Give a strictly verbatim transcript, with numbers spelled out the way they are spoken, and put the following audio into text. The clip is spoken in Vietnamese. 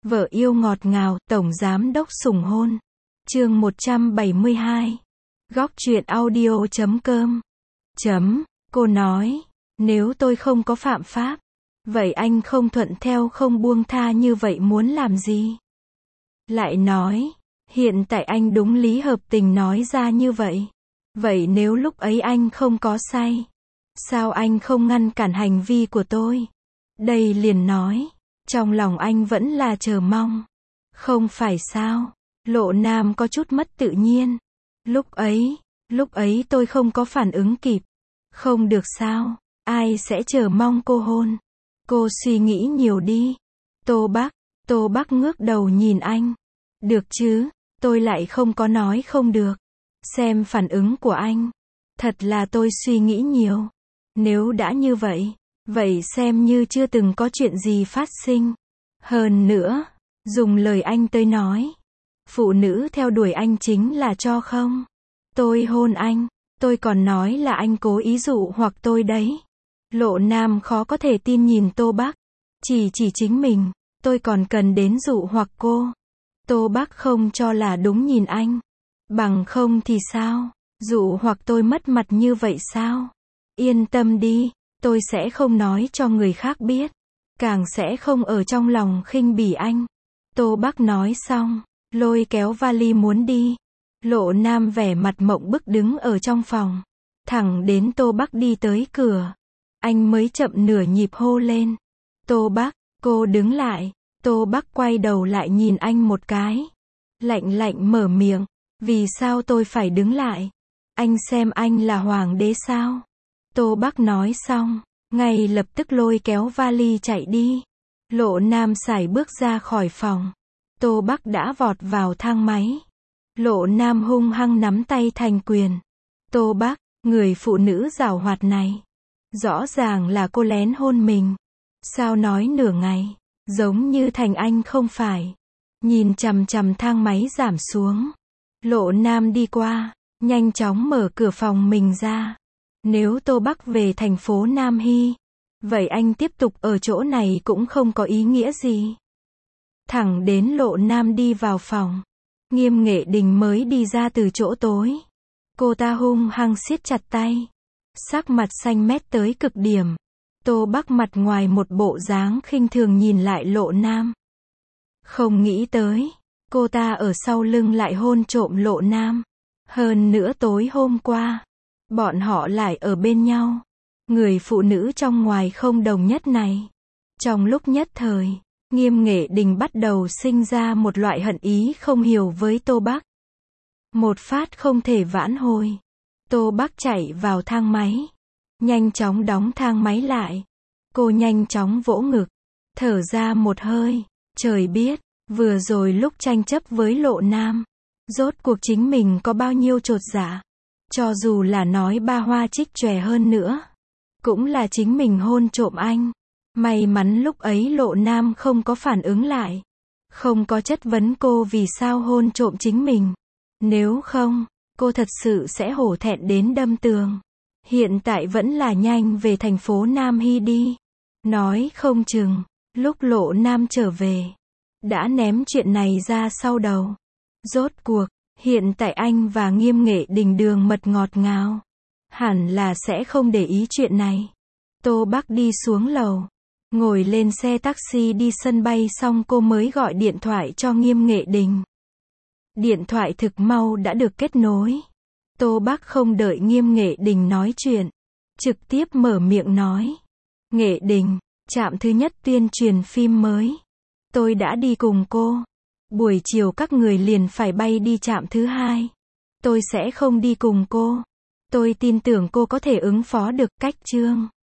Vợ yêu ngọt ngào, tổng giám đốc sủng hôn. Chương một trăm bảy mươi hai. Góc truyện audio chấm com. Chấm, cô nói, nếu tôi không có phạm pháp, vậy anh không thuận theo không buông tha như vậy muốn làm gì? Lại nói, hiện tại anh đúng lý hợp tình nói ra như vậy. Vậy nếu lúc ấy anh không có say, sao anh không ngăn cản hành vi của tôi? Đây liền nói, trong lòng anh vẫn là chờ mong. Không phải sao? Lộ Nam có chút mất tự nhiên. Lúc ấy, lúc ấy tôi không có phản ứng kịp. Không được sao? Ai sẽ chờ mong cô hôn? Cô suy nghĩ nhiều đi. Tô Bắc, Tô Bắc ngước đầu nhìn anh. Được chứ, tôi lại không có nói không được. Xem phản ứng của anh. Thật là tôi suy nghĩ nhiều. Nếu đã như vậy, vậy xem như chưa từng có chuyện gì phát sinh. Hơn nữa, dùng lời anh tới nói, phụ nữ theo đuổi anh chính là cho không. Tôi hôn anh, tôi còn nói là anh cố ý dụ hoặc tôi đấy. Lộ Nam khó có thể tin nhìn Tô Bắc. Chỉ chỉ chính mình, tôi còn cần đến dụ hoặc cô. Tô Bắc không cho là đúng nhìn anh. Bằng không thì sao? Dụ hoặc tôi mất mặt như vậy sao? Yên tâm đi, tôi sẽ không nói cho người khác biết. Càng sẽ không ở trong lòng khinh bỉ anh. Tô Bắc nói xong, lôi kéo vali muốn đi. Lộ Nam vẻ mặt mộng bức đứng ở trong phòng. Thẳng đến Tô Bắc đi tới cửa, anh mới chậm nửa nhịp hô lên. Tô Bắc, cô đứng lại. Tô Bắc quay đầu lại nhìn anh một cái. Lạnh lạnh mở miệng. Vì sao tôi phải đứng lại? Anh xem anh là hoàng đế sao? Tô Bắc nói xong, ngay lập tức lôi kéo vali chạy đi. Lộ Nam sải bước ra khỏi phòng. Tô Bắc đã vọt vào thang máy. Lộ Nam hung hăng nắm tay thành quyền. Tô Bắc, người phụ nữ giảo hoạt này. Rõ ràng là cô lén hôn mình. Sao nói nửa ngày, giống như thành anh không phải. Nhìn chằm chằm thang máy giảm xuống. Lộ Nam đi qua, nhanh chóng mở cửa phòng mình ra. Nếu Tô Bắc về thành phố Nam Hy, vậy anh tiếp tục ở chỗ này cũng không có ý nghĩa gì. Thẳng đến Lộ Nam đi vào phòng, Nghiêm Nghệ Đình mới đi ra từ chỗ tối. Cô ta hung hăng siết chặt tay, sắc mặt xanh mét tới cực điểm. Tô Bắc mặt ngoài một bộ dáng khinh thường nhìn lại Lộ Nam. Không nghĩ tới, cô ta ở sau lưng lại hôn trộm Lộ Nam. Hơn nữa tối hôm qua, bọn họ lại ở bên nhau. Người phụ nữ trong ngoài không đồng nhất này. Trong lúc nhất thời, Nghiêm Nghệ Đình bắt đầu sinh ra một loại hận ý không hiểu với Tô Bắc. Một phát không thể vãn hồi. Tô Bắc chạy vào thang máy. Nhanh chóng đóng thang máy lại. Cô nhanh chóng vỗ ngực. Thở ra một hơi. Trời biết, vừa rồi lúc tranh chấp với Lộ Nam, rốt cuộc chính mình có bao nhiêu chột dạ. Cho dù là nói ba hoa trích chòe hơn nữa, cũng là chính mình hôn trộm anh. May mắn lúc ấy Lộ Nam không có phản ứng lại. Không có chất vấn cô vì sao hôn trộm chính mình. Nếu không, cô thật sự sẽ hổ thẹn đến đâm tường. Hiện tại vẫn là nhanh về thành phố Nam Hy đi. Nói không chừng, lúc Lộ Nam trở về, đã ném chuyện này ra sau đầu. Rốt cuộc, hiện tại anh và Nghiêm Nghệ Đình đường mật ngọt ngào. Hẳn là sẽ không để ý chuyện này. Tô Bắc đi xuống lầu, ngồi lên xe taxi đi sân bay xong cô mới gọi điện thoại cho Nghiêm Nghệ Đình. Điện thoại thực mau đã được kết nối. Tô Bắc không đợi Nghiêm Nghệ Đình nói chuyện, trực tiếp mở miệng nói. Nghệ Đình, trạm thứ nhất tuyên truyền phim mới. Tôi đã đi cùng cô. Buổi chiều các người liền phải bay đi trạm thứ hai. Tôi sẽ không đi cùng cô. Tôi tin tưởng cô có thể ứng phó được. Cách chương